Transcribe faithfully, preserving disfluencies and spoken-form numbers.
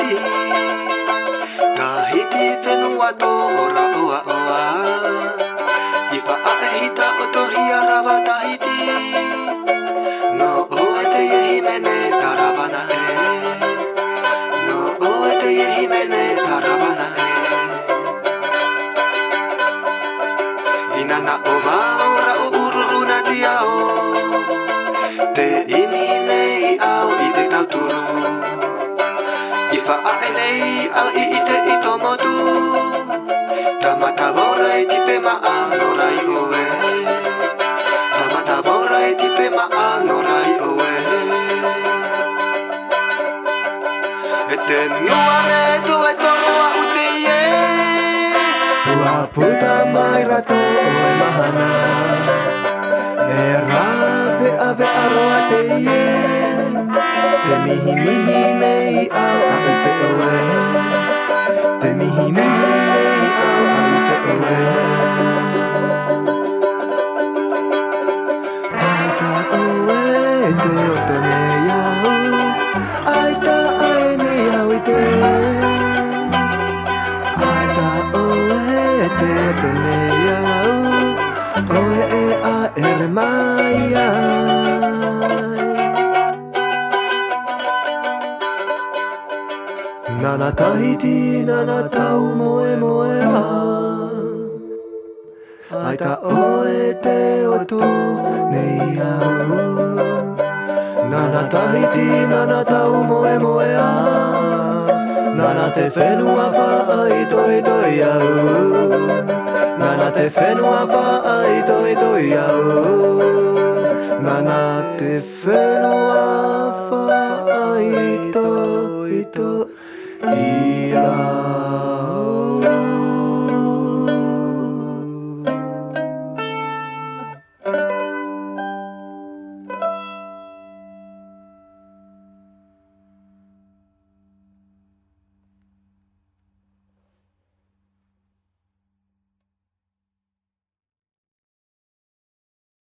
Tahiti Tahiti whenua tōra oa oa I whaahita o tohi a rawa Tahiti No oe te yehi mene tarawala e No oe te yehi mene tarawala e Inana o maora o ururuna ti ao Te imi nei au I te tauturu I whaae nei au I I te ito motu Tamata vorai tipe maanorai oe Tamata vorai tipe maanorai oe E te nuare tu e toroa uti e Ua puta mai rato oe mahana E rawe ave aroa te ie Te mihi mihi nei au au te oe Te mihi mihi nei au au te oe Aita oe te oto nei au Aita ae nei au I te Aita oe te oto nei au Oe e a ere mai ai Nana Tahiti, nana tau moe moe a Aita oe te oto nei au Nana Tahiti, nana tau moe moe a Nana te whenua whaai toi toi au Nana te whenua whaai toi toi au Nana te whenua